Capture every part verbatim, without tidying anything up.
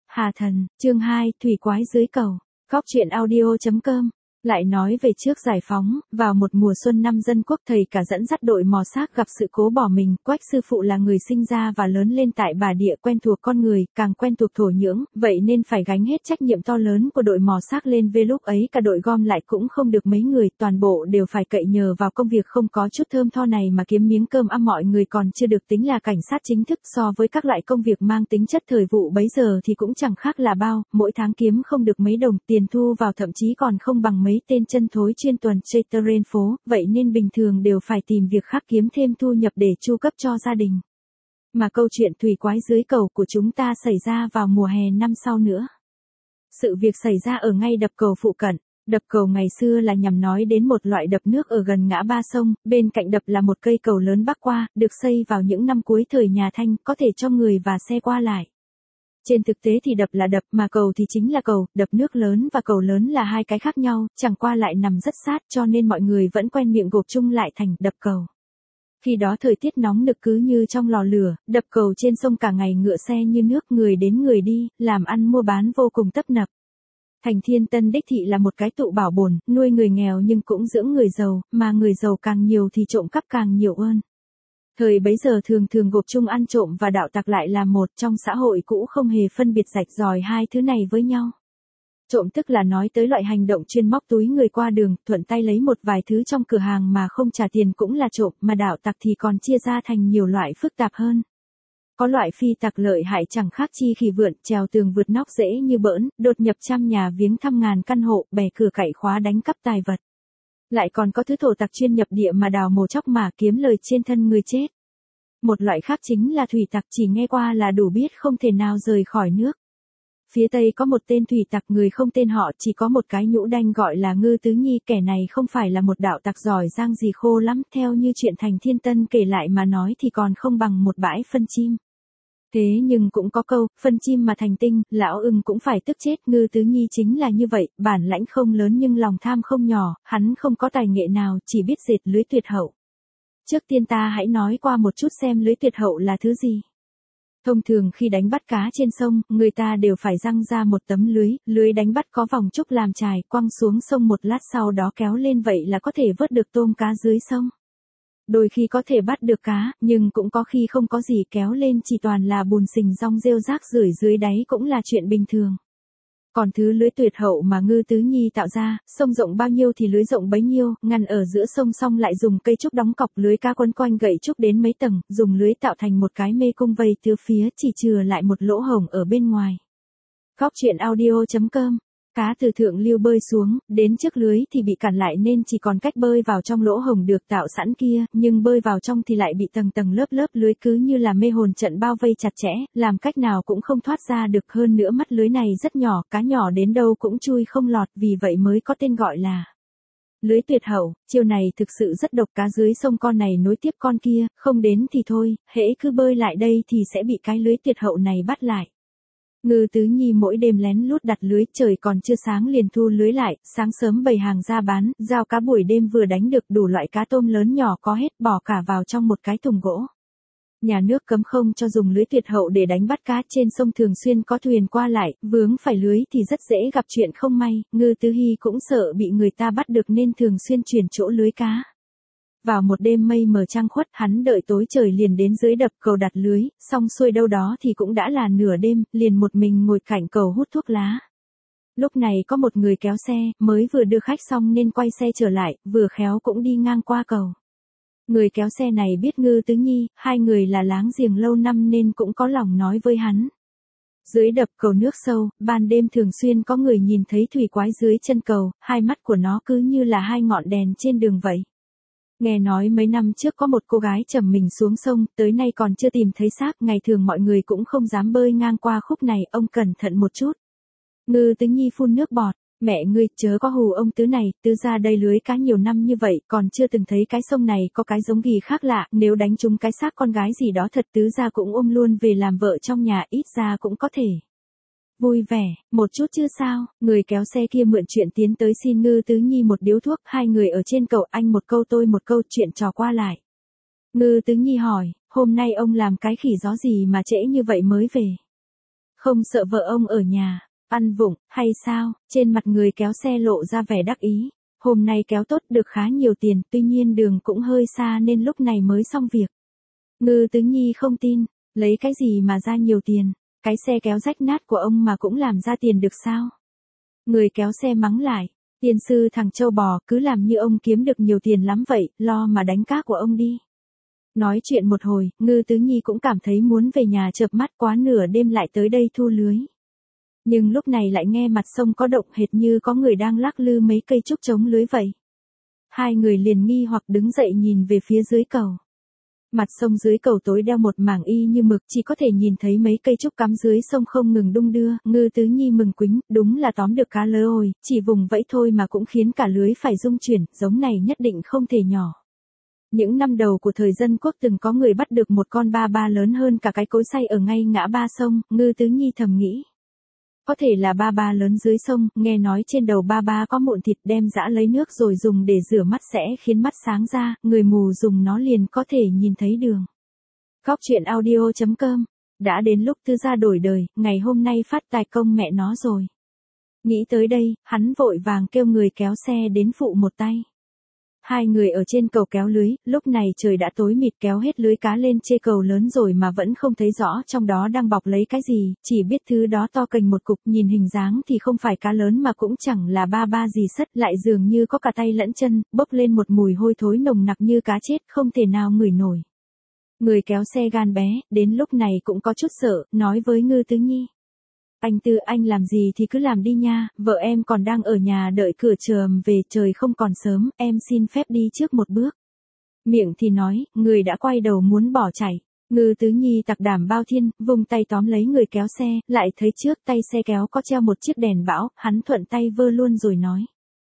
Hà Thần, chương hai, Thủy Quái dưới cầu. Góc truyện audio chấm com. Lại nói về trước giải phóng, vào một mùa xuân năm Dân Quốc, thầy cả dẫn dắt đội mò xác gặp sự cố bỏ mình. Quách sư phụ là người sinh ra và lớn lên tại Bà Địa, quen thuộc con người, càng quen thuộc thổ nhưỡng, vậy nên phải gánh hết trách nhiệm to lớn của đội mò xác lên về. Lúc ấy cả đội gom lại cũng không được mấy người, toàn bộ đều phải cậy nhờ vào công việc không có chút thơm tho này mà kiếm miếng cơm ăn. Mọi người còn chưa được tính là cảnh sát chính thức, so với các loại công việc mang tính chất thời vụ bấy giờ thì cũng chẳng khác là bao, mỗi tháng kiếm không được mấy đồng, tiền thu vào thậm chí còn không bằng mấy tên chân thối chuyên tuần chơi trên phố, vậy nên bình thường đều phải tìm việc khác kiếm thêm thu nhập để chu cấp cho gia đình. Mà câu chuyện thủy quái dưới cầu của chúng ta xảy ra vào mùa hè năm sau nữa. Sự việc xảy ra ở ngay đập cầu phụ cận. Đập cầu ngày xưa là nhằm nói đến một loại đập nước ở gần ngã ba sông, bên cạnh đập là một cây cầu lớn bắc qua, được xây vào những năm cuối thời nhà Thanh, có thể cho người và xe qua lại. Trên thực tế thì đập là đập, mà cầu thì chính là cầu, đập nước lớn và cầu lớn là hai cái khác nhau, chẳng qua lại nằm rất sát, cho nên mọi người vẫn quen miệng gộp chung lại thành đập cầu. Khi đó thời tiết nóng nực cứ như trong lò lửa, đập cầu trên sông cả ngày ngựa xe như nước, người đến người đi, làm ăn mua bán vô cùng tấp nập. Thành Thiên Tân đích thị là một cái tụ bảo bổn, nuôi người nghèo nhưng cũng dưỡng người giàu, mà người giàu càng nhiều thì trộm cắp càng nhiều hơn. Thời bấy giờ thường thường gộp chung ăn trộm và đạo tặc lại là một, trong xã hội cũ không hề phân biệt rạch ròi hai thứ này với nhau. Trộm tức là nói tới loại hành động chuyên móc túi người qua đường, thuận tay lấy một vài thứ trong cửa hàng mà không trả tiền cũng là trộm, mà đạo tặc thì còn chia ra thành nhiều loại phức tạp hơn. Có loại phi tặc lợi hại chẳng khác chi khỉ vượn, trèo tường vượt nóc dễ như bỡn, đột nhập trăm nhà viếng thăm ngàn căn hộ, bẻ cửa cậy khóa đánh cắp tài vật. Lại còn có thứ thổ tặc chuyên nhập địa mà đào mồ chóc mà kiếm lời trên thân người chết. Một loại khác chính là thủy tặc, chỉ nghe qua là đủ biết không thể nào rời khỏi nước. Phía Tây có một tên thủy tặc, người không tên họ, chỉ có một cái nhũ đanh gọi là Ngư Tứ Nhi. Kẻ này không phải là một đạo tặc giỏi giang gì khô lắm, theo như chuyện Thành Thiên Tân kể lại mà nói thì còn không bằng một bãi phân chim. Thế nhưng cũng có câu, phân chim mà thành tinh, lão ưng cũng phải tức chết. Ngư Tứ Nhi chính là như vậy, bản lãnh không lớn nhưng lòng tham không nhỏ, hắn không có tài nghệ nào, chỉ biết dệt lưới tuyệt hậu. Trước tiên ta hãy nói qua một chút xem lưới tuyệt hậu là thứ gì. Thông thường khi đánh bắt cá trên sông, người ta đều phải giăng ra một tấm lưới, lưới đánh bắt có vòng trúc làm chài, quăng xuống sông một lát sau đó kéo lên, vậy là có thể vớt được tôm cá dưới sông. Đôi khi có thể bắt được cá, nhưng cũng có khi không có gì, kéo lên chỉ toàn là bùn sình rong rêu rác rưởi dưới đáy cũng là chuyện bình thường. Còn thứ lưới tuyệt hậu mà Ngư Tứ Nhi tạo ra, sông rộng bao nhiêu thì lưới rộng bấy nhiêu, ngăn ở giữa sông xong lại dùng cây trúc đóng cọc lưới cá quấn quanh gậy trúc đến mấy tầng, dùng lưới tạo thành một cái mê cung vây tứ phía, chỉ chừa lại một lỗ hổng ở bên ngoài. Góc truyện audio chấm com. Cá từ thượng lưu bơi xuống, đến trước lưới thì bị cản lại nên chỉ còn cách bơi vào trong lỗ hổng được tạo sẵn kia, nhưng bơi vào trong thì lại bị tầng tầng lớp lớp lưới cứ như là mê hồn trận bao vây chặt chẽ, làm cách nào cũng không thoát ra được. Hơn nữa mắt lưới này rất nhỏ, cá nhỏ đến đâu cũng chui không lọt, vì vậy mới có tên gọi là lưới tuyệt hậu. Chiêu này thực sự rất độc, cá dưới sông con này nối tiếp con kia, không đến thì thôi, hễ cứ bơi lại đây thì sẽ bị cái lưới tuyệt hậu này bắt lại. Ngư Tứ Nhi mỗi đêm lén lút đặt lưới, trời còn chưa sáng liền thu lưới lại, sáng sớm bày hàng ra bán, giao cá buổi đêm vừa đánh được đủ loại cá tôm lớn nhỏ có hết, bỏ cả vào trong một cái thùng gỗ. Nhà nước cấm không cho dùng lưới tuyệt hậu để đánh bắt cá, trên sông thường xuyên có thuyền qua lại, vướng phải lưới thì rất dễ gặp chuyện không may. Ngư Tứ Nhi cũng sợ bị người ta bắt được nên thường xuyên chuyển chỗ lưới cá. Vào một đêm mây mờ trăng khuất, hắn đợi tối trời liền đến dưới đập cầu đặt lưới, xong xuôi đâu đó thì cũng đã là nửa đêm, liền một mình ngồi cạnh cầu hút thuốc lá. Lúc này có một người kéo xe, mới vừa đưa khách xong nên quay xe trở lại, vừa khéo cũng đi ngang qua cầu. Người kéo xe này biết Ngư Tứ Nhi, hai người là láng giềng lâu năm nên cũng có lòng nói với hắn. Dưới đập cầu nước sâu, ban đêm thường xuyên có người nhìn thấy thủy quái dưới chân cầu, hai mắt của nó cứ như là hai ngọn đèn trên đường vậy. Nghe nói mấy năm trước có một cô gái trầm mình xuống sông, tới nay còn chưa tìm thấy xác, ngày thường mọi người cũng không dám bơi ngang qua khúc này, ông cẩn thận một chút. Ngư Tứ Nhi phun nước bọt, mẹ ngươi chớ có hù ông Tứ này, Tứ ra đây lưới cá nhiều năm như vậy, còn chưa từng thấy cái sông này có cái giống gì khác lạ, nếu đánh trúng cái xác con gái gì đó thật Tứ ra cũng ôm luôn về làm vợ trong nhà, ít ra cũng có thể vui vẻ một chút chứ sao. Người kéo xe kia mượn chuyện tiến tới xin Ngư Tứ Nhi một điếu thuốc, hai người ở trên cầu, anh một câu tôi một câu, chuyện trò qua lại. Ngư Tứ Nhi hỏi, hôm nay ông làm cái khỉ gió gì mà trễ như vậy mới về? Không sợ vợ ông ở nhà, ăn vụng, hay sao? Trên mặt người kéo xe lộ ra vẻ đắc ý. Hôm nay kéo tốt được khá nhiều tiền, tuy nhiên đường cũng hơi xa nên lúc này mới xong việc. Ngư Tứ Nhi không tin, lấy cái gì mà ra nhiều tiền, cái xe kéo rách nát của ông mà cũng làm ra tiền được sao? Người kéo xe mắng lại, tiên sư thằng trâu bò cứ làm như ông kiếm được nhiều tiền lắm vậy, lo mà đánh cá của ông đi. Nói chuyện một hồi, Ngư Tứ Nhi cũng cảm thấy muốn về nhà chợp mắt, quá nửa đêm lại tới đây thu lưới. Nhưng lúc này lại nghe mặt sông có động hệt như có người đang lắc lư mấy cây trúc chống lưới vậy. Hai người liền nghi hoặc đứng dậy nhìn về phía dưới cầu. Mặt sông dưới cầu tối đeo một mảng y như mực, chỉ có thể nhìn thấy mấy cây trúc cắm dưới sông không ngừng đung đưa. Ngư Tứ Nhi mừng quính, đúng là tóm được cá lớn rồi, chỉ vùng vẫy thôi mà cũng khiến cả lưới phải rung chuyển, giống này nhất định không thể nhỏ. Những năm đầu của thời dân quốc từng có người bắt được một con ba ba lớn hơn cả cái cối xay ở ngay ngã ba sông. Ngư Tứ Nhi thầm nghĩ, có thể là ba ba lớn dưới sông, nghe nói trên đầu ba ba có mụn thịt, đem giã lấy nước rồi dùng để rửa mắt sẽ khiến mắt sáng ra, người mù dùng nó liền có thể nhìn thấy đường. Góc truyện audio chấm com, đã đến lúc Tư Gia đổi đời, ngày hôm nay phát tài công mẹ nó rồi. Nghĩ tới đây, hắn vội vàng kêu người kéo xe đến phụ một tay. Hai người ở trên cầu kéo lưới, lúc này trời đã tối mịt, kéo hết lưới cá lên chê cầu lớn rồi mà vẫn không thấy rõ trong đó đang bọc lấy cái gì, chỉ biết thứ đó to cành một cục, nhìn hình dáng thì không phải cá lớn mà cũng chẳng là ba ba gì sất, lại dường như có cả tay lẫn chân, bốc lên một mùi hôi thối nồng nặc như cá chết, không thể nào ngửi nổi. Người kéo xe gan bé, đến lúc này cũng có chút sợ, nói với Ngư Tứ Nhi. Anh Tư, anh làm gì thì cứ làm đi nha, vợ em còn đang ở nhà đợi cửa chờ về, trời không còn sớm, em xin phép đi trước một bước. Miệng thì nói, người đã quay đầu muốn bỏ chạy. Ngư Tứ Nhi tặc đảm bao thiên, vùng tay tóm lấy người kéo xe, lại thấy trước tay xe kéo có treo một chiếc đèn bão, hắn thuận tay vơ luôn rồi nói.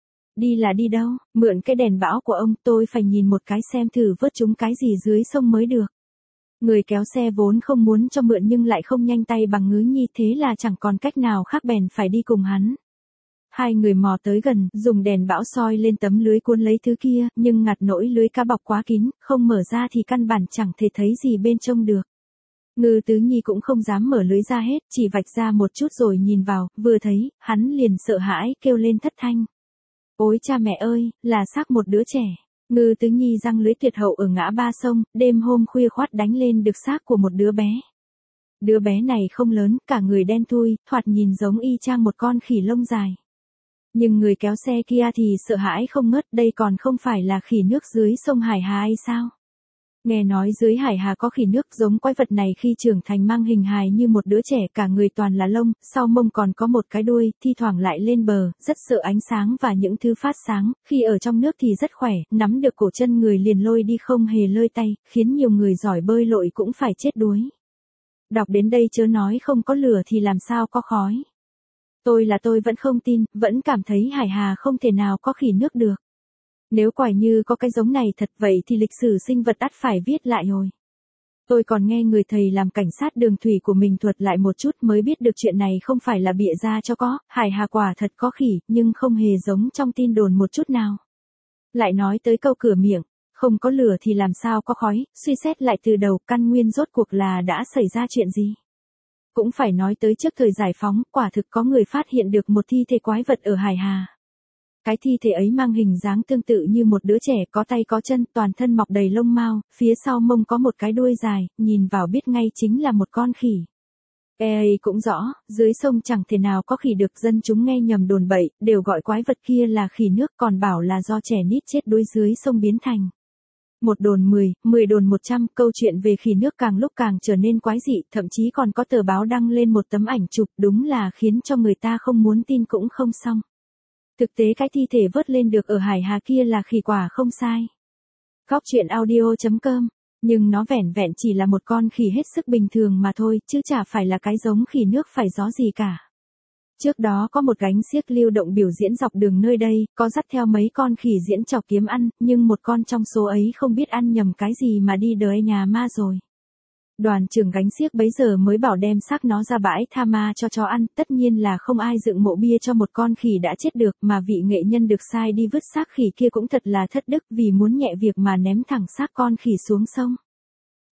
Đi là đi đâu, mượn cái đèn bão của ông, tôi phải nhìn một cái xem thử vớt chúng cái gì dưới sông mới được. Người kéo xe vốn không muốn cho mượn nhưng lại không nhanh tay bằng Ngư Nhi, thế là chẳng còn cách nào khác bèn phải đi cùng hắn. Hai người mò tới gần, dùng đèn bão soi lên tấm lưới cuốn lấy thứ kia, nhưng ngặt nỗi lưới cá bọc quá kín, không mở ra thì căn bản chẳng thể thấy gì bên trong được. Ngư Tứ Nhi cũng không dám mở lưới ra hết, chỉ vạch ra một chút rồi nhìn vào, vừa thấy, hắn liền sợ hãi, kêu lên thất thanh. Ôi cha mẹ ơi, là xác một đứa trẻ. Ngư Tứ Nhi giăng lưới tuyệt hậu ở ngã ba sông, đêm hôm khuya khoắt đánh lên được xác của một đứa bé. Đứa bé này không lớn, cả người đen thui, thoạt nhìn giống y chang một con khỉ lông dài. Nhưng người kéo xe kia thì sợ hãi không ngớt, đây còn không phải là khỉ nước dưới sông Hải Hà hay sao? Nghe nói dưới Hải Hà có khỉ nước, giống quái vật này khi trưởng thành mang hình hài như một đứa trẻ, cả người toàn là lông, sau mông còn có một cái đuôi, thi thoảng lại lên bờ, rất sợ ánh sáng và những thứ phát sáng, khi ở trong nước thì rất khỏe, nắm được cổ chân người liền lôi đi không hề lơi tay, khiến nhiều người giỏi bơi lội cũng phải chết đuối. Đọc đến đây chớ nói không có lửa thì làm sao có khói. Tôi là tôi vẫn không tin, vẫn cảm thấy Hải Hà không thể nào có khỉ nước được. Nếu quả như có cái giống này thật vậy thì lịch sử sinh vật ắt phải viết lại rồi. Tôi còn nghe người thầy làm cảnh sát đường thủy của mình thuật lại một chút mới biết được chuyện này không phải là bịa ra cho có, Hải Hà quả thật có khỉ, nhưng không hề giống trong tin đồn một chút nào. Lại nói tới câu cửa miệng, không có lửa thì làm sao có khói, suy xét lại từ đầu căn nguyên rốt cuộc là đã xảy ra chuyện gì. Cũng phải nói tới trước thời giải phóng, quả thực có người phát hiện được một thi thể quái vật ở Hải Hà. Cái thi thể ấy mang hình dáng tương tự như một đứa trẻ, có tay có chân, toàn thân mọc đầy lông mao, phía sau mông có một cái đuôi dài, nhìn vào biết ngay chính là một con khỉ. Ê cũng rõ, dưới sông chẳng thể nào có khỉ được, dân chúng nghe nhầm đồn bậy, đều gọi quái vật kia là khỉ nước, còn bảo là do trẻ nít chết đuối dưới sông biến thành. Một đồn mười, mười đồn một trăm, câu chuyện về khỉ nước càng lúc càng trở nên quái dị, thậm chí còn có tờ báo đăng lên một tấm ảnh chụp, đúng là khiến cho người ta không muốn tin cũng không xong. Thực tế cái thi thể vớt lên được ở Hải Hà kia là khỉ quả không sai. Góc truyện audio chấm com, nhưng nó vẻn vẹn chỉ là một con khỉ hết sức bình thường mà thôi, chứ chả phải là cái giống khỉ nước phải gió gì cả. Trước đó có một gánh xiếc lưu động biểu diễn dọc đường nơi đây, có dắt theo mấy con khỉ diễn trò kiếm ăn, nhưng một con trong số ấy không biết ăn nhầm cái gì mà đi đời nhà ma rồi. Đoàn trưởng gánh xiếc bấy giờ mới bảo đem xác nó ra bãi tha ma cho chó ăn, tất nhiên là không ai dựng mộ bia cho một con khỉ đã chết được, mà vị nghệ nhân được sai đi vứt xác khỉ kia cũng thật là thất đức, vì muốn nhẹ việc mà ném thẳng xác con khỉ xuống sông.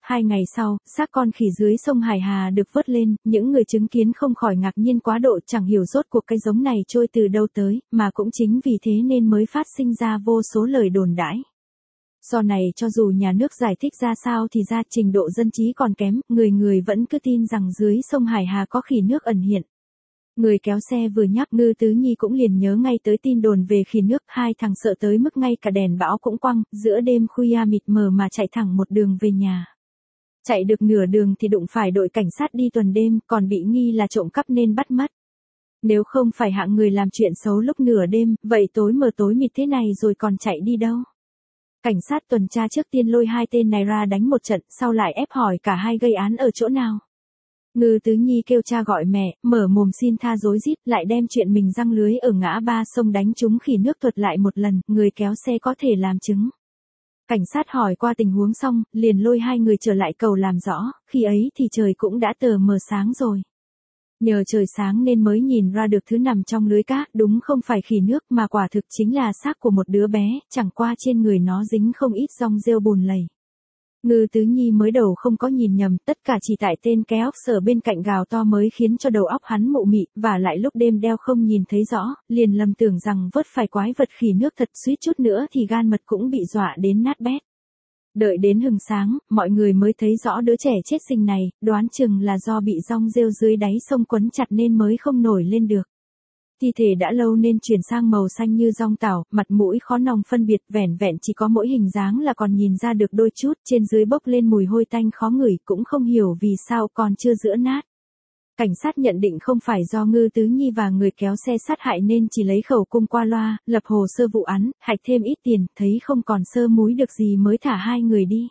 Hai ngày sau, xác con khỉ dưới sông Hải Hà được vớt lên, những người chứng kiến không khỏi ngạc nhiên quá độ, chẳng hiểu rốt cuộc cái giống này trôi từ đâu tới, mà cũng chính vì thế nên mới phát sinh ra vô số lời đồn đãi. Sau này cho dù nhà nước giải thích ra sao thì ra trình độ dân trí còn kém, người người vẫn cứ tin rằng dưới sông Hải Hà có khỉ nước ẩn hiện. Người kéo xe vừa nhắc Ngư Tứ Nhi cũng liền nhớ ngay tới tin đồn về khỉ nước, hai thằng sợ tới mức ngay cả đèn bão cũng quăng, giữa đêm khuya mịt mờ mà chạy thẳng một đường về nhà. Chạy được nửa đường thì đụng phải đội cảnh sát đi tuần đêm, còn bị nghi là trộm cắp nên bắt mất. Nếu không phải hạng người làm chuyện xấu lúc nửa đêm, vậy tối mờ tối mịt thế này rồi còn chạy đi đâu? Cảnh sát tuần tra trước tiên lôi hai tên này ra đánh một trận, sau lại ép hỏi cả hai gây án ở chỗ nào. Ngư Tứ Nhi kêu cha gọi mẹ, mở mồm xin tha rối rít, lại đem chuyện mình giăng lưới ở ngã ba sông đánh trúng khỉ nước thuật lại một lần, người kéo xe có thể làm chứng. Cảnh sát hỏi qua tình huống xong, liền lôi hai người trở lại cầu làm rõ, khi ấy thì trời cũng đã tờ mờ sáng rồi. Nhờ trời sáng nên mới nhìn ra được thứ nằm trong lưới cá, đúng không phải khỉ nước mà quả thực chính là xác của một đứa bé, chẳng qua trên người nó dính không ít rong rêu bùn lầy. Ngư Tứ Nhi mới đầu không có nhìn nhầm, tất cả chỉ tại tên cái óc sở bên cạnh gào to mới khiến cho đầu óc hắn mụ mị, và lại lúc đêm đeo không nhìn thấy rõ, liền lầm tưởng rằng vớt phải quái vật khỉ nước thật, suýt chút nữa thì gan mật cũng bị dọa đến nát bét. Đợi đến hừng sáng, mọi người mới thấy rõ đứa trẻ chết sinh này, đoán chừng là do bị rong rêu dưới đáy sông quấn chặt nên mới không nổi lên được. Thi thể đã lâu nên chuyển sang màu xanh như rong tảo, mặt mũi khó nòng phân biệt, vẻn vẹn chỉ có mỗi hình dáng là còn nhìn ra được đôi chút, trên dưới bốc lên mùi hôi tanh khó ngửi, cũng không hiểu vì sao còn chưa giữa nát. Cảnh sát nhận định không phải do Ngư Tứ Nhi và người kéo xe sát hại nên chỉ lấy khẩu cung qua loa, lập hồ sơ vụ án, hạch thêm ít tiền, thấy không còn sơ múi được gì mới thả hai người đi.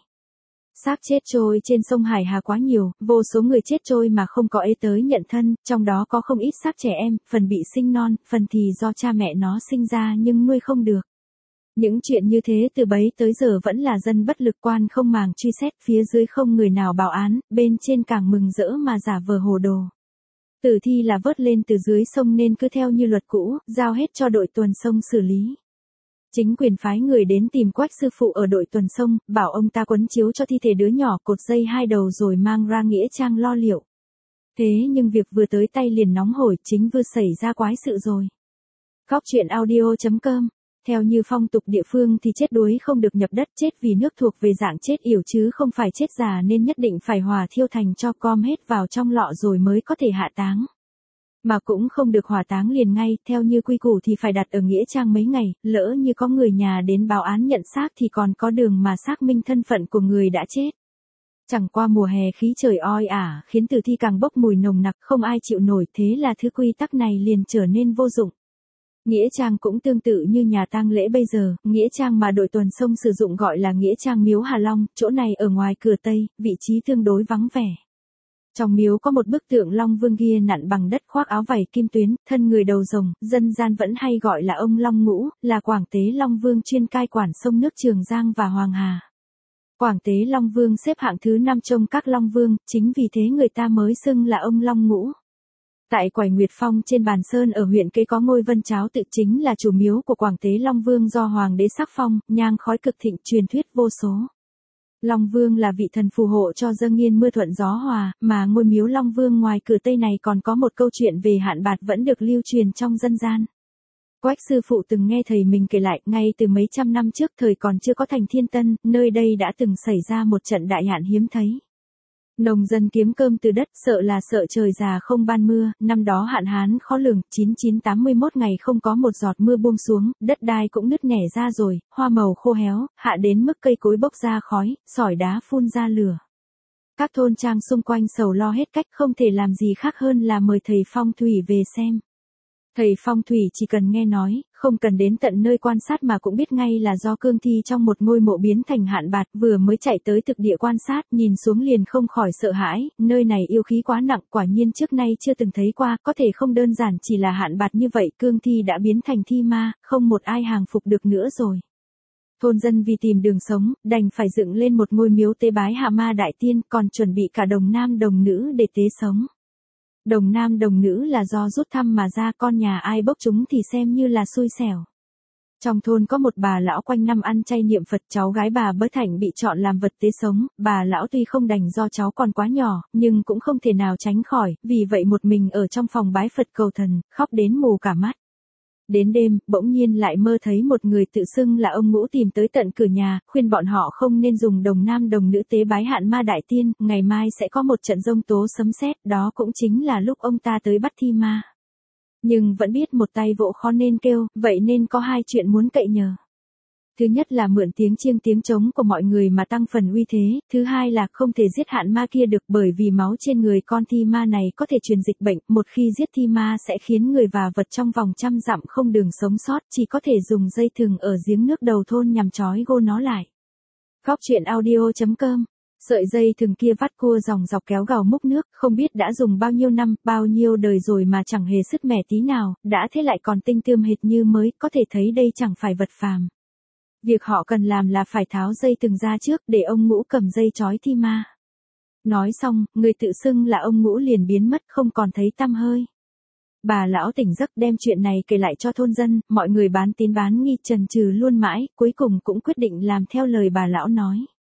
Xác chết trôi trên sông Hải Hà quá nhiều, vô số người chết trôi mà không có ế tới nhận thân, trong đó có không ít xác trẻ em, phần bị sinh non, phần thì do cha mẹ nó sinh ra nhưng nuôi không được. Những chuyện như thế từ bấy tới giờ vẫn là dân bất lực, quan không màng truy xét, phía dưới không người nào báo án, bên trên càng mừng rỡ mà giả vờ hồ đồ. Tử thi là vớt lên từ dưới sông nên cứ theo như luật cũ, giao hết cho đội tuần sông xử lý. Chính quyền phái người đến tìm Quách sư phụ ở đội tuần sông, bảo ông ta quấn chiếu cho thi thể đứa nhỏ, cột dây hai đầu rồi mang ra nghĩa trang lo liệu. Thế nhưng việc vừa tới tay liền nóng hổi, chính vừa xảy ra quái sự rồi. Góc truyện audio chấm com. Theo như phong tục địa phương thì chết đuối không được nhập đất, chết vì nước thuộc về dạng chết yểu chứ không phải chết già, nên nhất định phải hòa thiêu thành tro com hết vào trong lọ rồi mới có thể hạ táng. Mà cũng không được hỏa táng liền ngay, theo như quy củ thì phải đặt ở nghĩa trang mấy ngày, lỡ như có người nhà đến báo án nhận xác thì còn có đường mà xác minh thân phận của người đã chết. Chẳng qua mùa hè khí trời oi ả, khiến tử thi càng bốc mùi nồng nặc, không ai chịu nổi, thế là thứ quy tắc này liền trở nên vô dụng. Nghĩa trang cũng tương tự như nhà tang lễ bây giờ, nghĩa trang mà đội tuần sông sử dụng gọi là nghĩa trang miếu Hà Long, chỗ này ở ngoài cửa Tây, vị trí tương đối vắng vẻ. Trong miếu có một bức tượng Long Vương ghia nặn bằng đất, khoác áo vải kim tuyến, thân người đầu rồng, dân gian vẫn hay gọi là ông Long Ngũ, là Quảng Tế Long Vương chuyên cai quản sông nước Trường Giang và Hoàng Hà. Quảng Tế Long Vương xếp hạng thứ năm trong các Long Vương, chính vì thế người ta mới xưng là ông Long Ngũ. Tại Quải Nguyệt Phong trên Bàn Sơn ở huyện Kế có ngôi Vân Cháo tự, chính là chủ miếu của Quảng Tế Long Vương do Hoàng đế sắc phong, nhang khói cực thịnh, truyền thuyết vô số. Long Vương là vị thần phù hộ cho dâng nghiên mưa thuận gió hòa, mà ngôi miếu Long Vương ngoài cửa Tây này còn có một câu chuyện về hạn bạt vẫn được lưu truyền trong dân gian. Quách sư phụ từng nghe thầy mình kể lại, ngay từ mấy trăm năm trước, thời còn chưa có thành Thiên Tân, nơi đây đã từng xảy ra một trận đại hạn hiếm thấy. Nông dân kiếm cơm từ đất, sợ là sợ trời già không ban mưa, năm đó hạn hán khó lường, chín chín tám mươi mốt ngày không có một giọt mưa buông xuống, đất đai cũng nứt nẻ ra rồi, hoa màu khô héo, hạ đến mức cây cối bốc ra khói, sỏi đá phun ra lửa. Các thôn trang xung quanh sầu lo hết cách, không thể làm gì khác hơn là mời thầy phong thủy về xem. Thầy phong thủy chỉ cần nghe nói, không cần đến tận nơi quan sát mà cũng biết ngay là do cương thi trong một ngôi mộ biến thành hạn bạt, vừa mới chạy tới thực địa quan sát, nhìn xuống liền không khỏi sợ hãi, nơi này yêu khí quá nặng, quả nhiên trước nay chưa từng thấy qua, có thể không đơn giản chỉ là hạn bạt như vậy, cương thi đã biến thành thi ma, không một ai hàng phục được nữa rồi. Thôn dân vì tìm đường sống, đành phải dựng lên một ngôi miếu tế bái hạ ma đại tiên, còn chuẩn bị cả đồng nam đồng nữ để tế sống. Đồng nam đồng nữ là do rút thăm mà ra, con nhà ai bốc chúng thì xem như là xui xẻo. Trong thôn có một bà lão quanh năm ăn chay niệm Phật, cháu gái bà Bớ Thạnh bị chọn làm vật tế sống, bà lão tuy không đành do cháu còn quá nhỏ, nhưng cũng không thể nào tránh khỏi, vì vậy một mình ở trong phòng bái Phật cầu thần, khóc đến mù cả mắt. Đến đêm, bỗng nhiên lại mơ thấy một người tự xưng là ông Ngũ tìm tới tận cửa nhà, khuyên bọn họ không nên dùng đồng nam đồng nữ tế bái hạn ma đại tiên, ngày mai sẽ có một trận giông tố sấm sét, đó cũng chính là lúc ông ta tới bắt thi ma. Nhưng vẫn biết một tay vỗ khó nên kêu, vậy nên có hai chuyện muốn cậy nhờ. Thứ nhất là mượn tiếng chiêng tiếng trống của mọi người mà tăng phần uy thế, thứ hai là không thể giết hạn ma kia được bởi vì máu trên người con thi ma này có thể truyền dịch bệnh, một khi giết thi ma sẽ khiến người và vật trong vòng trăm dặm không đường sống sót, chỉ có thể dùng dây thừng ở giếng nước đầu thôn nhằm trói gô nó lại. Góc truyện audio chấm com. Sợi dây thừng kia vắt cua dòng dọc kéo gào múc nước, không biết đã dùng bao nhiêu năm, bao nhiêu đời rồi mà chẳng hề sứt mẻ tí nào, đã thế lại còn tinh tươm hệt như mới, có thể thấy đây chẳng phải vật phàm. Việc họ cần làm là phải tháo dây thừng ra trước để ông Ngũ cầm dây trói thi ma. Nói xong, người tự xưng là ông Ngũ liền biến mất không còn thấy tăm hơi. Bà lão tỉnh giấc đem chuyện này kể lại cho thôn dân, mọi người bán tín bán nghi chần chừ luôn mãi, cuối cùng cũng quyết định làm theo lời bà lão nói.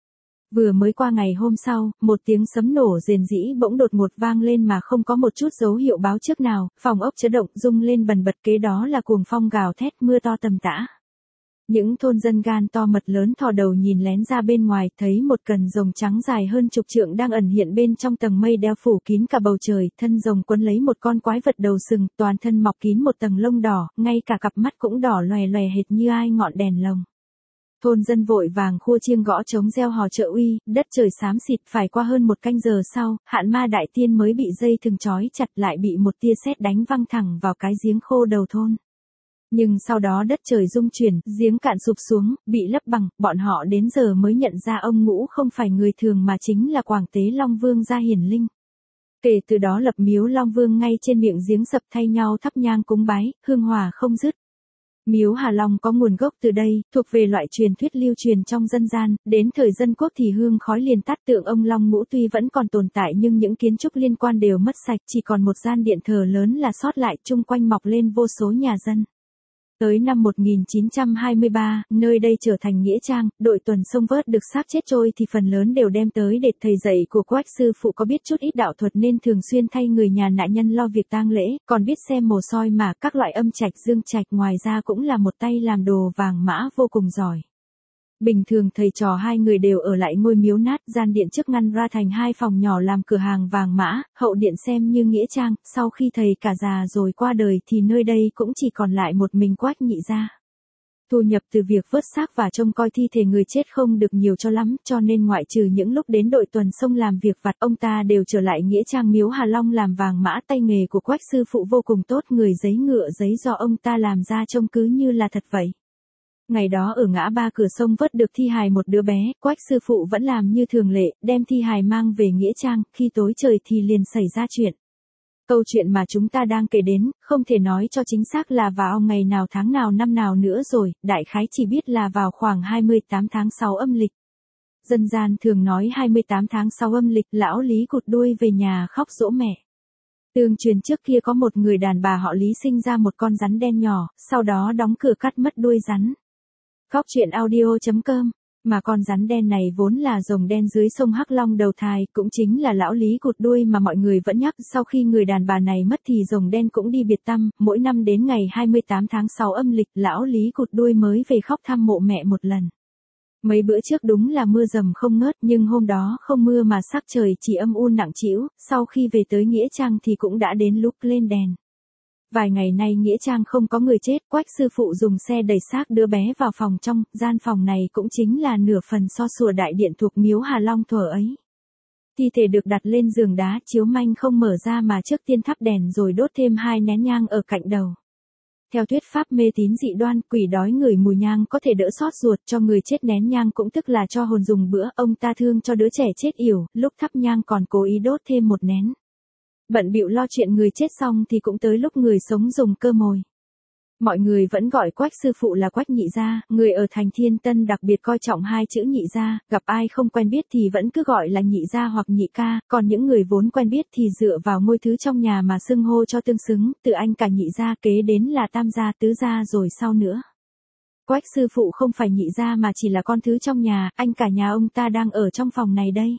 Vừa mới qua ngày hôm sau, một tiếng sấm nổ rền rĩ bỗng đột ngột vang lên mà không có một chút dấu hiệu báo trước nào, phòng ốc chấn động rung lên bần bật, kế đó là cuồng phong gào thét mưa to tầm tã. Những thôn dân gan to mật lớn thò đầu nhìn lén ra bên ngoài, thấy một cần rồng trắng dài hơn chục trượng đang ẩn hiện bên trong tầng mây đeo phủ kín cả bầu trời, thân rồng quấn lấy một con quái vật đầu sừng, toàn thân mọc kín một tầng lông đỏ, ngay cả cặp mắt cũng đỏ lòe lòe hệt như ai ngọn đèn lồng. Thôn dân vội vàng khua chiêng gõ trống reo hò trợ uy, đất trời xám xịt, phải qua hơn một canh giờ sau, hạn ma đại tiên mới bị dây thừng trói chặt lại bị một tia sét đánh văng thẳng vào cái giếng khô đầu thôn. Nhưng sau đó đất trời rung chuyển, giếng cạn sụp xuống, bị lấp bằng, bọn họ đến giờ mới nhận ra ông Ngũ không phải người thường mà chính là Quảng Tế Long Vương gia hiển linh. Kể từ đó lập miếu Long Vương ngay trên miệng giếng sập thay nhau thắp nhang cúng bái, hương hòa không dứt. Miếu Hà Long có nguồn gốc từ đây, thuộc về loại truyền thuyết lưu truyền trong dân gian, đến thời dân quốc thì hương khói liền tắt, tượng ông Long Ngũ tuy vẫn còn tồn tại nhưng những kiến trúc liên quan đều mất sạch, chỉ còn một gian điện thờ lớn là sót lại, chung quanh mọc lên vô số nhà dân. Tới năm một nghìn chín trăm hai mươi ba, nơi đây trở thành nghĩa trang, đội tuần sông vớt được xác chết trôi thì phần lớn đều đem tới để thầy dạy của Quách sư phụ có biết chút ít đạo thuật nên thường xuyên thay người nhà nạn nhân lo việc tang lễ, còn biết xem mồ soi mà các loại âm trạch dương trạch, ngoài ra cũng là một tay làm đồ vàng mã vô cùng giỏi. Bình thường thầy trò hai người đều ở lại ngôi miếu nát, gian điện trước ngăn ra thành hai phòng nhỏ làm cửa hàng vàng mã, hậu điện xem như nghĩa trang, sau khi thầy cả già rồi qua đời thì nơi đây cũng chỉ còn lại một mình Quách nhị gia. Thu nhập từ việc vớt xác và trông coi thi thể người chết không được nhiều cho lắm, cho nên ngoại trừ những lúc đến đội tuần sông làm việc vặt, ông ta đều trở lại nghĩa trang miếu Hà Long làm vàng mã. Tay nghề của Quách sư phụ vô cùng tốt, người giấy ngựa giấy do ông ta làm ra trông cứ như là thật vậy. Ngày đó ở ngã ba cửa sông vớt được thi hài một đứa bé, Quách sư phụ vẫn làm như thường lệ, đem thi hài mang về nghĩa trang, khi tối trời thì liền xảy ra chuyện. Câu chuyện mà chúng ta đang kể đến, không thể nói cho chính xác là vào ngày nào tháng nào năm nào nữa rồi, đại khái chỉ biết là vào khoảng hai mươi tám tháng sáu âm lịch. Dân gian thường nói hai mươi tám tháng sáu âm lịch, lão Lý cụt đuôi về nhà khóc dỗ mẹ. Tương truyền trước kia có một người đàn bà họ Lý sinh ra một con rắn đen nhỏ, sau đó đóng cửa cắt mất đuôi rắn. Góc truyện audio chấm com. Mà con rắn đen này vốn là rồng đen dưới sông Hắc Long đầu thai, cũng chính là lão Lý cụt đuôi mà mọi người vẫn nhắc. Sau khi người đàn bà này mất thì rồng đen cũng đi biệt tăm, mỗi năm đến ngày hai mươi tám tháng sáu âm lịch, lão Lý cụt đuôi mới về khóc thăm mộ mẹ một lần. Mấy bữa trước đúng là mưa dầm không ngớt, nhưng hôm đó không mưa mà sắc trời chỉ âm u nặng trĩu. Sau khi về tới nghĩa trang thì cũng đã đến lúc lên đèn. Vài ngày nay nghĩa trang không có người chết, Quách sư phụ dùng xe đẩy xác đứa bé vào phòng trong, gian phòng này cũng chính là nửa phần so sùa đại điện thuộc miếu Hà Long thuở ấy. Thi thể được đặt lên giường đá, chiếu manh không mở ra mà trước tiên thắp đèn rồi đốt thêm hai nén nhang ở cạnh đầu. Theo thuyết pháp mê tín dị đoan, quỷ đói ngửi mùi nhang có thể đỡ xót ruột, cho người chết nén nhang cũng tức là cho hồn dùng bữa. Ông ta thương cho đứa trẻ chết yểu, lúc thắp nhang còn cố ý đốt thêm một nén. Bận bịu lo chuyện người chết xong thì cũng tới lúc người sống dùng cơ mồi. Mọi người vẫn gọi Quách sư phụ là Quách nhị gia, người ở thành Thiên Tân đặc biệt coi trọng hai chữ nhị gia, gặp ai không quen biết thì vẫn cứ gọi là nhị gia hoặc nhị ca, còn những người vốn quen biết thì dựa vào ngôi thứ trong nhà mà xưng hô cho tương xứng, từ anh cả nhị gia kế đến là tam gia tứ gia rồi sau nữa. Quách sư phụ không phải nhị gia mà chỉ là con thứ trong nhà, anh cả nhà ông ta đang ở trong phòng này đây.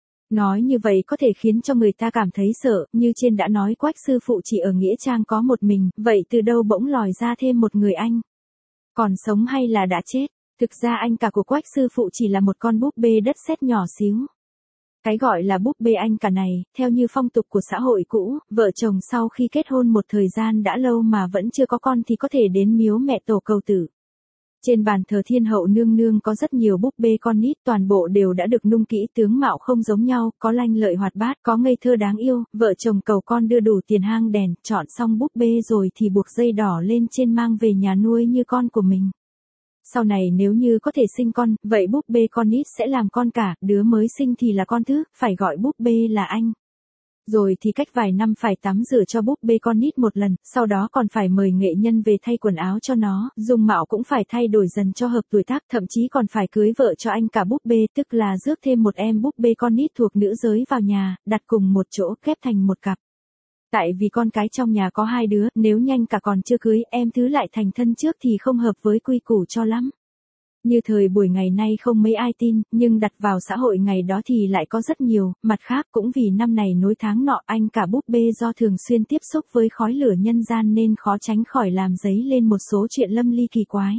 Nói như vậy có thể khiến cho người ta cảm thấy sợ, như trên đã nói Quách sư phụ chỉ ở nghĩa trang có một mình, vậy từ đâu bỗng lòi ra thêm một người anh? Còn sống hay là đã chết? Thực ra anh cả của Quách sư phụ chỉ là một con búp bê đất sét nhỏ xíu. Cái gọi là búp bê anh cả này, theo như phong tục của xã hội cũ, vợ chồng sau khi kết hôn một thời gian đã lâu mà vẫn chưa có con thì có thể đến miếu mẹ tổ cầu tử. Trên bàn thờ thiên hậu nương nương có rất nhiều búp bê con nít, toàn bộ đều đã được nung kỹ, tướng mạo không giống nhau, có lanh lợi hoạt bát, có ngây thơ đáng yêu, vợ chồng cầu con đưa đủ tiền hang đèn, chọn xong búp bê rồi thì buộc dây đỏ lên trên mang về nhà nuôi như con của mình. Sau này nếu như có thể sinh con, vậy búp bê con nít sẽ làm con cả, đứa mới sinh thì là con thứ, phải gọi búp bê là anh. Rồi thì cách vài năm phải tắm rửa cho búp bê con nít một lần, sau đó còn phải mời nghệ nhân về thay quần áo cho nó, dung mạo cũng phải thay đổi dần cho hợp tuổi tác, thậm chí còn phải cưới vợ cho anh cả búp bê, tức là rước thêm một em búp bê con nít thuộc nữ giới vào nhà, đặt cùng một chỗ, ghép thành một cặp. Tại vì con cái trong nhà có hai đứa, nếu nhanh cả còn chưa cưới, em thứ lại thành thân trước thì không hợp với quy củ cho lắm. Như thời buổi ngày nay không mấy ai tin, nhưng đặt vào xã hội ngày đó thì lại có rất nhiều, mặt khác cũng vì năm này nối tháng nọ anh cả búp bê do thường xuyên tiếp xúc với khói lửa nhân gian nên khó tránh khỏi làm dấy lên một số chuyện lâm ly kỳ quái.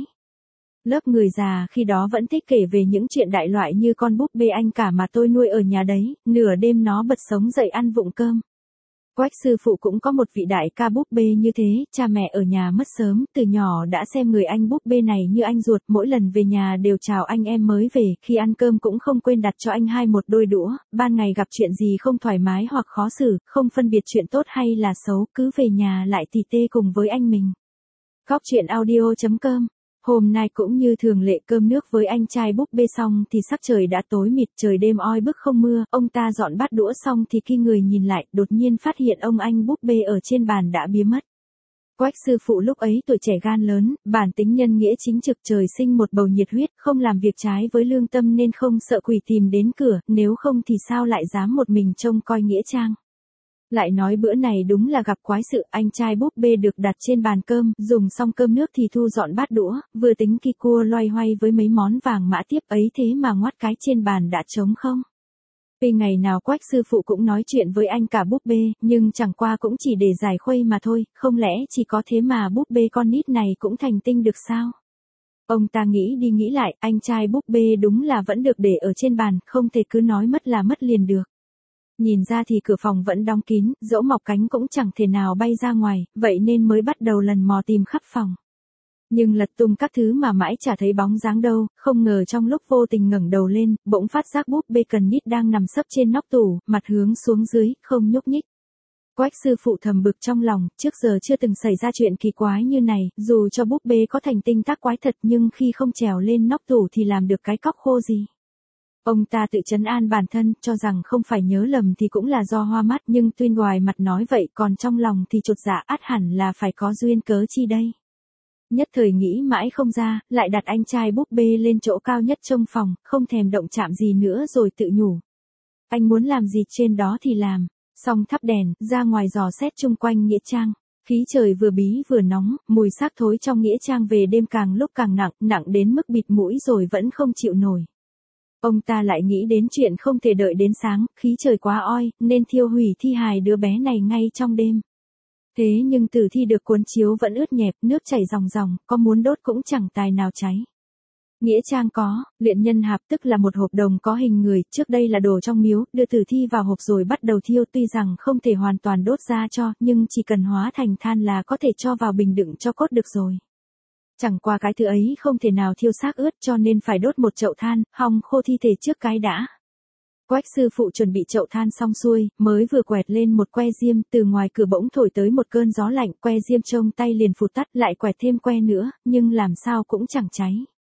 Lớp người già khi đó vẫn thích kể về những chuyện đại loại như con búp bê anh cả mà tôi nuôi ở nhà đấy, nửa đêm nó bật sống dậy ăn vụng cơm. Quách sư phụ cũng có một vị đại ca búp bê như thế, cha mẹ ở nhà mất sớm, từ nhỏ đã xem người anh búp bê này như anh ruột, mỗi lần về nhà đều chào anh em mới về, khi ăn cơm cũng không quên đặt cho anh hai một đôi đũa, ban ngày gặp chuyện gì không thoải mái hoặc khó xử, không phân biệt chuyện tốt hay là xấu, cứ về nhà lại tì tê cùng với anh mình. Góc truyện audio chấm com. Hôm nay cũng như thường lệ cơm nước với anh trai búp bê xong thì sắc trời đã tối mịt, trời đêm oi bức không mưa, ông ta dọn bát đũa xong thì khi người nhìn lại, đột nhiên phát hiện ông anh búp bê ở trên bàn đã biến mất. Quách sư phụ lúc ấy tuổi trẻ gan lớn, bản tính nhân nghĩa chính trực, trời sinh một bầu nhiệt huyết, không làm việc trái với lương tâm nên không sợ quỷ tìm đến cửa, nếu không thì sao lại dám một mình trông coi nghĩa trang. Lại nói bữa này đúng là gặp quái sự, anh trai búp bê được đặt trên bàn cơm, dùng xong cơm nước thì thu dọn bát đũa, vừa tính ki cua loay hoay với mấy món vàng mã tiếp ấy thế mà ngoắt cái trên bàn đã trống không. Vì ngày nào Quách sư phụ cũng nói chuyện với anh cả búp bê, nhưng chẳng qua cũng chỉ để giải khuây mà thôi, không lẽ chỉ có thế mà búp bê con nít này cũng thành tinh được sao? Ông ta nghĩ đi nghĩ lại, anh trai búp bê đúng là vẫn được để ở trên bàn, không thể cứ nói mất là mất liền được. Nhìn ra thì cửa phòng vẫn đóng kín, dẫu mọc cánh cũng chẳng thể nào bay ra ngoài, vậy nên mới bắt đầu lần mò tìm khắp phòng. Nhưng lật tung các thứ mà mãi chả thấy bóng dáng đâu, không ngờ trong lúc vô tình ngẩng đầu lên, bỗng phát giác búp bê cần nít đang nằm sấp trên nóc tủ, mặt hướng xuống dưới, không nhúc nhích. Quách sư phụ thầm bực trong lòng, trước giờ chưa từng xảy ra chuyện kỳ quái như này, dù cho búp bê có thành tinh tác quái thật nhưng khi không trèo lên nóc tủ thì làm được cái cóc khô gì. Ông ta tự trấn an bản thân, cho rằng không phải nhớ lầm thì cũng là do hoa mắt, nhưng tuy ngoài mặt nói vậy còn trong lòng thì chột dạ, ắt hẳn là phải có duyên cớ chi đây. Nhất thời nghĩ mãi không ra, lại đặt anh trai búp bê lên chỗ cao nhất trong phòng, không thèm động chạm gì nữa rồi tự nhủ. Anh muốn làm gì trên đó thì làm, xong thắp đèn, ra ngoài dò xét chung quanh nghĩa trang. Khí trời vừa bí vừa nóng, mùi xác thối trong nghĩa trang về đêm càng lúc càng nặng, nặng đến mức bịt mũi rồi vẫn không chịu nổi. Ông ta lại nghĩ đến chuyện không thể đợi đến sáng, khí trời quá oi, nên thiêu hủy thi hài đứa bé này ngay trong đêm. Thế nhưng tử thi được cuốn chiếu vẫn ướt nhẹp, nước chảy ròng ròng, có muốn đốt cũng chẳng tài nào cháy. Nghĩa trang có, luyện nhân hạp tức là một hộp đồng có hình người, trước đây là đồ trong miếu, đưa tử thi vào hộp rồi bắt đầu thiêu, tuy rằng không thể hoàn toàn đốt ra cho, nhưng chỉ cần hóa thành than là có thể cho vào bình đựng cho cốt được rồi. Chẳng qua cái thứ ấy không thể nào thiêu xác ướt cho nên phải đốt một chậu than, hong khô thi thể trước cái đã. Quách sư phụ chuẩn bị chậu than xong xuôi, mới vừa quẹt lên một que diêm, từ ngoài cửa bỗng thổi tới một cơn gió lạnh, que diêm trông tay liền phụt tắt, lại quẹt thêm que nữa, nhưng làm sao cũng chẳng cháy.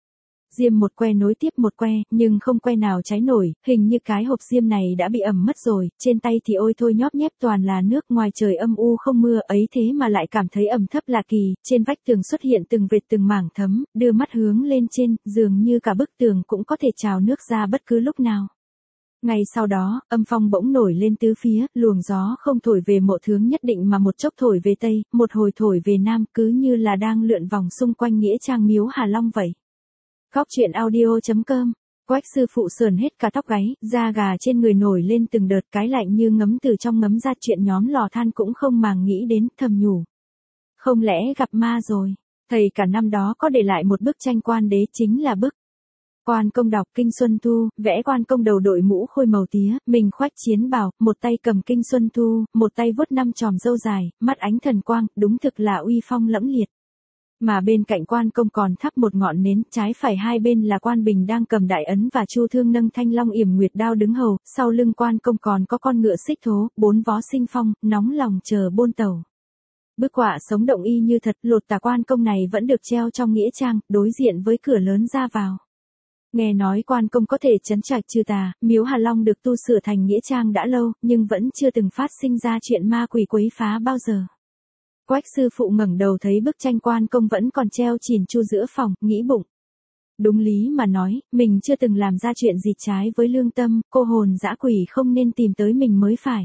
Diêm một que nối tiếp một que, nhưng không que nào cháy nổi, hình như cái hộp diêm này đã bị ẩm mất rồi, trên tay thì ôi thôi nhóp nhép toàn là nước, ngoài trời âm u không mưa ấy thế mà lại cảm thấy ẩm thấp lạ kỳ, trên vách tường xuất hiện từng vệt từng mảng thấm, đưa mắt hướng lên trên, dường như cả bức tường cũng có thể trào nước ra bất cứ lúc nào. Ngay sau đó, âm phong bỗng nổi lên tứ phía, luồng gió không thổi về mộ thướng nhất định mà một chốc thổi về tây, một hồi thổi về nam, cứ như là đang lượn vòng xung quanh nghĩa trang miếu Hà Long vậy. Góc truyện audio chấm com. Quách sư phụ sờn hết cả tóc gáy, da gà trên người nổi lên từng đợt, cái lạnh như ngấm từ trong ngấm ra, chuyện nhóm lò than cũng không màng nghĩ đến, thầm nhủ. Không lẽ gặp ma rồi? Thầy cả năm đó có để lại một bức tranh quan đế, chính là bức Quan Công đọc Kinh Xuân Thu, vẽ Quan Công đầu đội mũ khôi màu tía, mình khoác chiến bào, một tay cầm Kinh Xuân Thu, một tay vuốt năm chòm râu dài, mắt ánh thần quang, đúng thực là uy phong lẫm liệt. Mà bên cạnh Quan Công còn thắp một ngọn nến, trái phải hai bên là Quan Bình đang cầm đại ấn và Chu Thương nâng thanh long yểm nguyệt đao đứng hầu, sau lưng Quan Công còn có con ngựa xích thố, bốn vó sinh phong, nóng lòng chờ bôn tàu. Bức họa sống động y như thật, lột tả Quan Công này vẫn được treo trong nghĩa trang, đối diện với cửa lớn ra vào. Nghe nói Quan Công có thể trấn trạch trừ tà, miếu Hà Long được tu sửa thành nghĩa trang đã lâu, nhưng vẫn chưa từng phát sinh ra chuyện ma quỷ quấy phá bao giờ. Quách sư phụ ngẩng đầu thấy bức tranh Quan Công vẫn còn treo chỉn chu giữa phòng, nghĩ bụng. Đúng lý mà nói, mình chưa từng làm ra chuyện gì trái với lương tâm, cô hồn dã quỷ không nên tìm tới mình mới phải.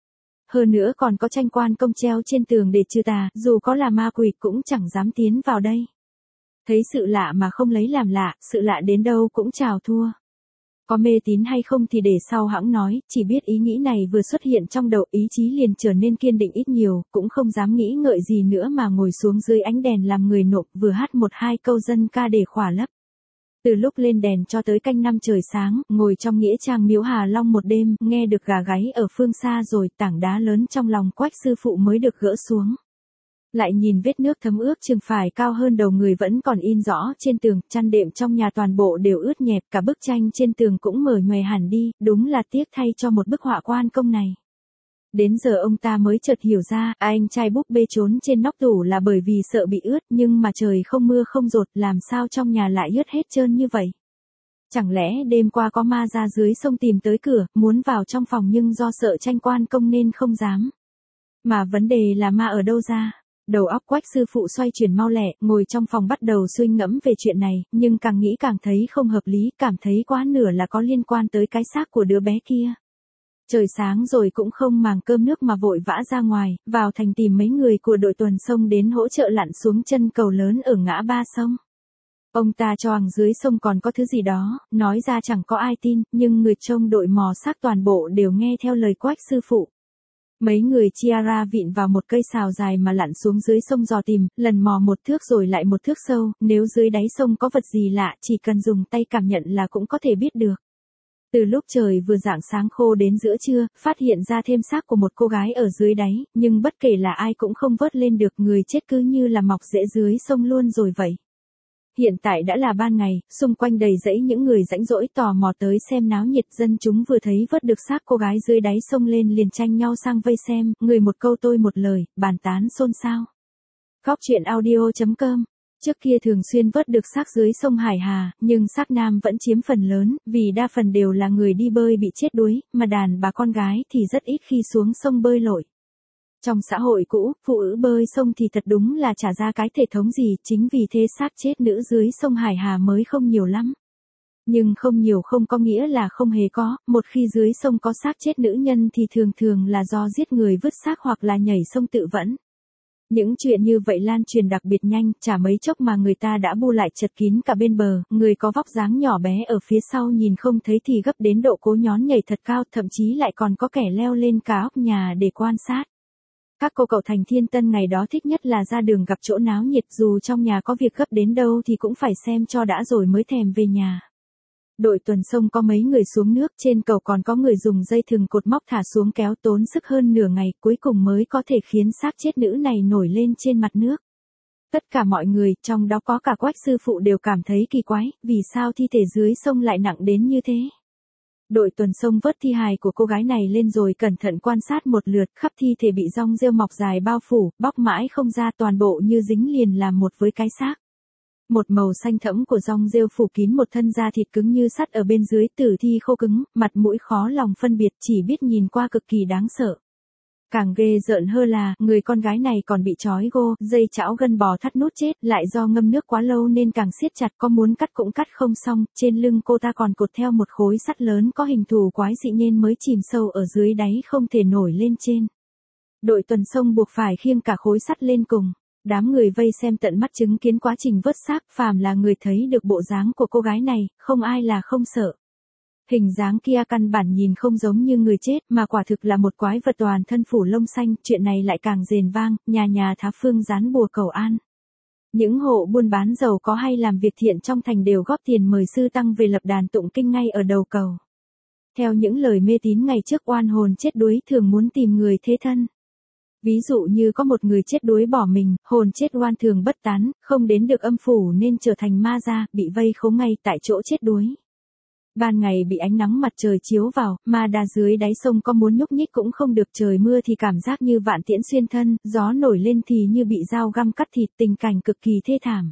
Hơn nữa còn có tranh Quan Công treo trên tường để trừ tà, dù có là ma quỷ cũng chẳng dám tiến vào đây. Thấy sự lạ mà không lấy làm lạ, sự lạ đến đâu cũng chào thua. Có mê tín hay không thì để sau hãng nói, chỉ biết ý nghĩ này vừa xuất hiện trong đầu, ý chí liền trở nên kiên định ít nhiều, cũng không dám nghĩ ngợi gì nữa mà ngồi xuống dưới ánh đèn làm người nộp, vừa hát một hai câu dân ca để khỏa lấp. Từ lúc lên đèn cho tới canh năm trời sáng, ngồi trong nghĩa trang miếu Hà Long một đêm, nghe được gà gáy ở phương xa rồi, tảng đá lớn trong lòng Quách sư phụ mới được gỡ xuống. Lại nhìn vết nước thấm ướt chừng phải cao hơn đầu người vẫn còn in rõ trên tường, chăn đệm trong nhà toàn bộ đều ướt nhẹp, cả bức tranh trên tường cũng mờ nhòe hẳn đi, đúng là tiếc thay cho một bức họa Quan Công này. Đến giờ ông ta mới chợt hiểu ra, anh trai búp bê trốn trên nóc tủ là bởi vì sợ bị ướt, nhưng mà trời không mưa không dột, làm sao trong nhà lại ướt hết trơn như vậy? Chẳng lẽ đêm qua có ma ra dưới sông tìm tới cửa, muốn vào trong phòng nhưng do sợ tranh Quan Công nên không dám. Mà vấn đề là ma ở đâu ra? Đầu óc Quách sư phụ xoay chuyển mau lẹ, ngồi trong phòng bắt đầu suy ngẫm về chuyện này, nhưng càng nghĩ càng thấy không hợp lý, cảm thấy quá nửa là có liên quan tới cái xác của đứa bé kia. Trời sáng rồi cũng không màng cơm nước mà vội vã ra ngoài, vào thành tìm mấy người của đội tuần sông đến hỗ trợ lặn xuống chân cầu lớn ở ngã ba sông. Ông ta cho rằng dưới sông còn có thứ gì đó, nói ra chẳng có ai tin, nhưng người trông đội mò xác toàn bộ đều nghe theo lời Quách sư phụ. Mấy người chia ra vịn vào một cây sào dài mà lặn xuống dưới sông dò tìm, lần mò một thước rồi lại một thước sâu, nếu dưới đáy sông có vật gì lạ chỉ cần dùng tay cảm nhận là cũng có thể biết được. Từ lúc trời vừa rạng sáng khô đến giữa trưa, phát hiện ra thêm xác của một cô gái ở dưới đáy, nhưng bất kể là ai cũng không vớt lên được, người chết cứ như là mọc rễ dưới sông luôn rồi vậy. Hiện tại đã là ban ngày, xung quanh đầy rẫy những người rãnh rỗi tò mò tới xem náo nhiệt, dân chúng vừa thấy vớt được xác cô gái dưới đáy sông lên liền tranh nhau sang vây xem, người một câu tôi một lời, bàn tán xôn xao. Góc truyện audio chấm com. Trước kia thường xuyên vớt được xác dưới sông Hải Hà, nhưng xác nam vẫn chiếm phần lớn, vì đa phần đều là người đi bơi bị chết đuối, mà đàn bà con gái thì rất ít khi xuống sông bơi lội. Trong xã hội cũ, phụ nữ bơi sông thì thật đúng là chả ra cái thể thống gì, chính vì thế xác chết nữ dưới sông Hải Hà mới không nhiều lắm. Nhưng không nhiều không có nghĩa là không hề có, một khi dưới sông có xác chết nữ nhân thì thường thường là do giết người vứt xác hoặc là nhảy sông tự vẫn. Những chuyện như vậy lan truyền đặc biệt nhanh, chả mấy chốc mà người ta đã bu lại chật kín cả bên bờ, người có vóc dáng nhỏ bé ở phía sau nhìn không thấy thì gấp đến độ cố nhón nhảy thật cao, thậm chí lại còn có kẻ leo lên cả óc nhà để quan sát. Các cô cậu thành Thiên Tân ngày đó thích nhất là ra đường gặp chỗ náo nhiệt, dù trong nhà có việc gấp đến đâu thì cũng phải xem cho đã rồi mới thèm về nhà. Đội tuần sông có mấy người xuống nước, trên cầu còn có người dùng dây thừng cột móc thả xuống kéo tốn sức hơn nửa ngày, cuối cùng mới có thể khiến xác chết nữ này nổi lên trên mặt nước. Tất cả mọi người, trong đó có cả Quách sư phụ đều cảm thấy kỳ quái, vì sao thi thể dưới sông lại nặng đến như thế. Đội tuần sông vớt thi hài của cô gái này lên rồi cẩn thận quan sát một lượt, khắp thi thể bị rong rêu mọc dài bao phủ, bóc mãi không ra, toàn bộ như dính liền làm một với cái xác. Một màu xanh thẫm của rong rêu phủ kín một thân da thịt cứng như sắt ở bên dưới, tử thi khô cứng, mặt mũi khó lòng phân biệt, chỉ biết nhìn qua cực kỳ đáng sợ. Càng ghê rợn hơn là, người con gái này còn bị trói gô, dây chảo gân bò thắt nút chết, lại do ngâm nước quá lâu nên càng siết chặt, có muốn cắt cũng cắt không xong, trên lưng cô ta còn cột theo một khối sắt lớn có hình thù quái dị nên mới chìm sâu ở dưới đáy không thể nổi lên trên. Đội tuần sông buộc phải khiêng cả khối sắt lên cùng. Đám người vây xem tận mắt chứng kiến quá trình vớt xác, phàm là người thấy được bộ dáng của cô gái này, không ai là không sợ. Hình dáng kia căn bản nhìn không giống như người chết mà quả thực là một quái vật toàn thân phủ lông xanh, chuyện này lại càng rền vang, nhà nhà tháp phương dán bùa cầu an. Những hộ buôn bán giàu có hay làm việc thiện trong thành đều góp tiền mời sư tăng về lập đàn tụng kinh ngay ở đầu cầu. Theo những lời mê tín ngày trước, oan hồn chết đuối thường muốn tìm người thế thân. Ví dụ như có một người chết đuối bỏ mình, hồn chết oan thường bất tán, không đến được âm phủ nên trở thành ma gia, bị vây khốn ngay tại chỗ chết đuối. Ban ngày bị ánh nắng mặt trời chiếu vào, ma đà dưới đáy sông có muốn nhúc nhích cũng không được, trời mưa thì cảm giác như vạn tiễn xuyên thân, gió nổi lên thì như bị dao găm cắt thịt, tình cảnh cực kỳ thê thảm.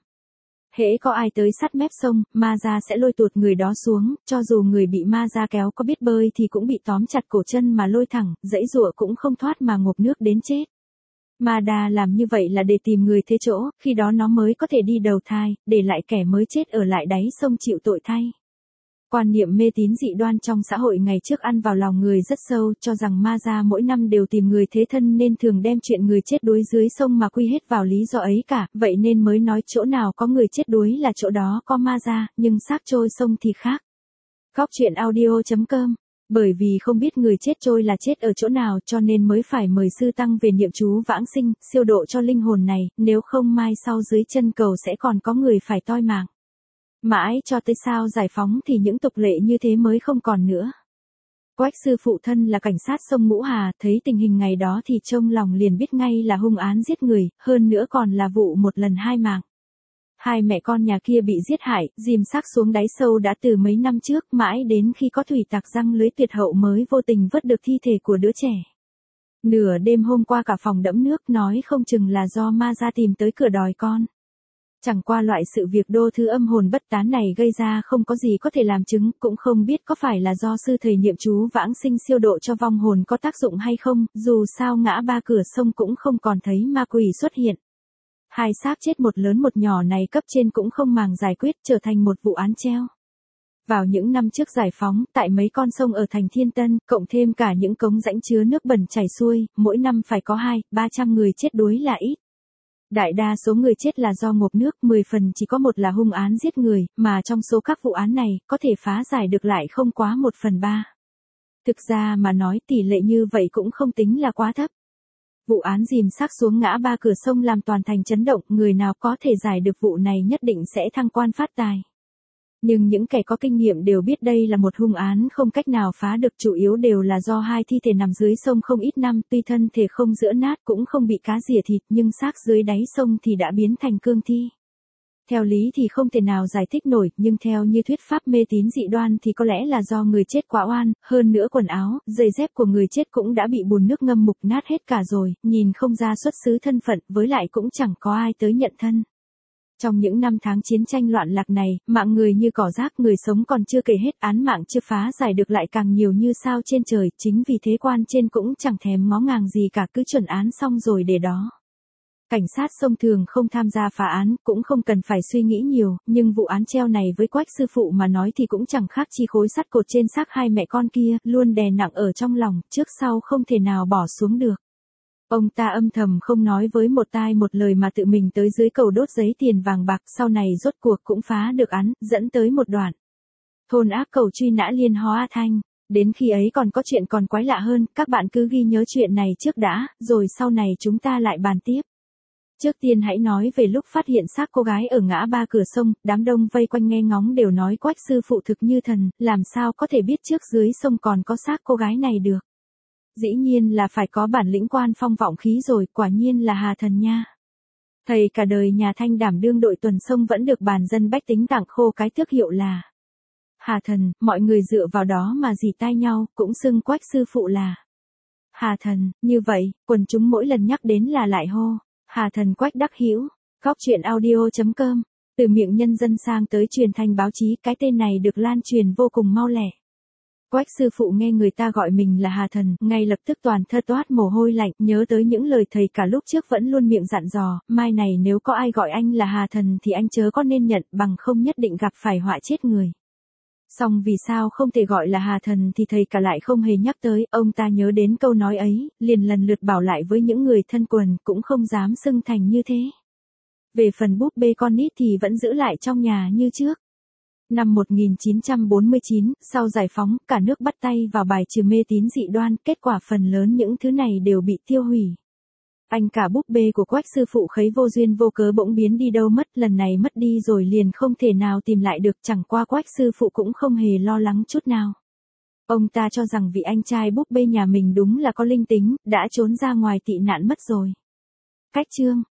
Hễ có ai tới sát mép sông, ma gia sẽ lôi tuột người đó xuống, cho dù người bị ma gia kéo có biết bơi thì cũng bị tóm chặt cổ chân mà lôi thẳng, giãy giụa cũng không thoát mà ngộp nước đến chết. Ma đà làm như vậy là để tìm người thế chỗ, khi đó nó mới có thể đi đầu thai, để lại kẻ mới chết ở lại đáy sông chịu tội thay. Quan niệm mê tín dị đoan trong xã hội ngày trước ăn vào lòng người rất sâu, cho rằng ma gia mỗi năm đều tìm người thế thân nên thường đem chuyện người chết đuối dưới sông mà quy hết vào lý do ấy cả, vậy nên mới nói chỗ nào có người chết đuối là chỗ đó có ma gia, nhưng xác trôi sông thì khác. Góc truyện audio chấm com. Bởi vì không biết người chết trôi là chết ở chỗ nào cho nên mới phải mời sư tăng về niệm chú vãng sinh, siêu độ cho linh hồn này, nếu không mai sau dưới chân cầu sẽ còn có người phải toi mạng. Mãi cho tới sao giải phóng thì những tục lệ như thế mới không còn nữa. Quách sư phụ thân là cảnh sát sông Ngũ Hà, thấy tình hình ngày đó thì trong lòng liền biết ngay là hung án giết người, hơn nữa còn là vụ một lần hai mạng. Hai mẹ con nhà kia bị giết hại, dìm xác xuống đáy sâu đã từ mấy năm trước, mãi đến khi có thủy tặc răng lưới tuyệt hậu mới vô tình vớt được thi thể của đứa trẻ. Nửa đêm hôm qua cả phòng đẫm nước, nói không chừng là do ma gia tìm tới cửa đòi con. Chẳng qua loại sự việc đô thư âm hồn bất tán này gây ra không có gì có thể làm chứng, cũng không biết có phải là do sư thầy niệm chú vãng sinh siêu độ cho vong hồn có tác dụng hay không, dù sao ngã ba cửa sông cũng không còn thấy ma quỷ xuất hiện. Hai xác chết một lớn một nhỏ này cấp trên cũng không màng giải quyết, trở thành một vụ án treo. Vào những năm trước giải phóng, tại mấy con sông ở thành Thiên Tân, cộng thêm cả những cống rãnh chứa nước bẩn chảy xuôi, mỗi năm phải có hai, ba trăm người chết đuối là ít. Đại đa số người chết là do ngộp nước, mười phần chỉ có một là hung án giết người, mà trong số các vụ án này, có thể phá giải được lại không quá một phần ba. Thực ra mà nói tỷ lệ như vậy cũng không tính là quá thấp. Vụ án dìm xác xuống ngã ba cửa sông làm toàn thành chấn động, người nào có thể giải được vụ này nhất định sẽ thăng quan phát tài. Nhưng những kẻ có kinh nghiệm đều biết đây là một hung án không cách nào phá được, chủ yếu đều là do hai thi thể nằm dưới sông không ít năm, tuy thân thể không giữa nát cũng không bị cá rỉa thịt, nhưng xác dưới đáy sông thì đã biến thành cương thi. Theo lý thì không thể nào giải thích nổi, nhưng theo như thuyết pháp mê tín dị đoan thì có lẽ là do người chết quá oan, hơn nữa quần áo, giày dép của người chết cũng đã bị bùn nước ngâm mục nát hết cả rồi, nhìn không ra xuất xứ thân phận, với lại cũng chẳng có ai tới nhận thân. Trong những năm tháng chiến tranh loạn lạc này, mạng người như cỏ rác, người sống còn chưa kể hết, án mạng chưa phá giải được lại càng nhiều như sao trên trời, chính vì thế quan trên cũng chẳng thèm ngó ngàng gì cả, cứ chuẩn án xong rồi để đó. Cảnh sát sông thường không tham gia phá án, cũng không cần phải suy nghĩ nhiều, nhưng vụ án treo này với Quách sư phụ mà nói thì cũng chẳng khác chi khối sắt cột trên xác hai mẹ con kia, luôn đè nặng ở trong lòng, trước sau không thể nào bỏ xuống được. Ông ta âm thầm không nói với một tai một lời mà tự mình tới dưới cầu đốt giấy tiền vàng bạc, sau này rốt cuộc cũng phá được án, dẫn tới một đoạn. Thôn ác cầu truy nã liên hóa thanh. Đến khi ấy còn có chuyện còn quái lạ hơn, các bạn cứ ghi nhớ chuyện này trước đã, rồi sau này chúng ta lại bàn tiếp. Trước tiên hãy nói về lúc phát hiện xác cô gái ở ngã ba cửa sông, đám đông vây quanh nghe ngóng đều nói Quách sư phụ thực như thần, làm sao có thể biết trước dưới sông còn có xác cô gái này được. Dĩ nhiên là phải có bản lĩnh quan phong vọng khí rồi, quả nhiên là Hà Thần nha. Thầy cả đời nhà Thanh đảm đương đội tuần sông vẫn được bàn dân bách tính tặng khô cái tước hiệu là Hà Thần, mọi người dựa vào đó mà rỉ tai nhau, cũng xưng Quách sư phụ là Hà Thần, như vậy, quần chúng mỗi lần nhắc đến là lại hô Hà Thần Quách Đắc Hữu. Góc truyện audio chấm com. Từ miệng nhân dân sang tới truyền thành báo chí, cái tên này được lan truyền vô cùng mau lẹ. Quách sư phụ nghe người ta gọi mình là Hà Thần, ngay lập tức toàn thân toát mồ hôi lạnh, nhớ tới những lời thầy cả lúc trước vẫn luôn miệng dặn dò, mai này nếu có ai gọi anh là Hà Thần thì anh chớ có nên nhận, bằng không nhất định gặp phải họa chết người. Song vì sao không thể gọi là Hà Thần thì thầy cả lại không hề nhắc tới, ông ta nhớ đến câu nói ấy, liền lần lượt bảo lại với những người thân quần, cũng không dám xưng thành như thế. Về phần búp bê con nít thì vẫn giữ lại trong nhà như trước. Năm một nghìn chín trăm bốn mươi chín, sau giải phóng, cả nước bắt tay vào bài trừ mê tín dị đoan, kết quả phần lớn những thứ này đều bị tiêu hủy. Anh cả búp bê của Quách sư phụ khấy vô duyên vô cớ bỗng biến đi đâu mất, lần này mất đi rồi liền không thể nào tìm lại được, chẳng qua Quách sư phụ cũng không hề lo lắng chút nào. Ông ta cho rằng vị anh trai búp bê nhà mình đúng là có linh tính, đã trốn ra ngoài tị nạn mất rồi. Cách chương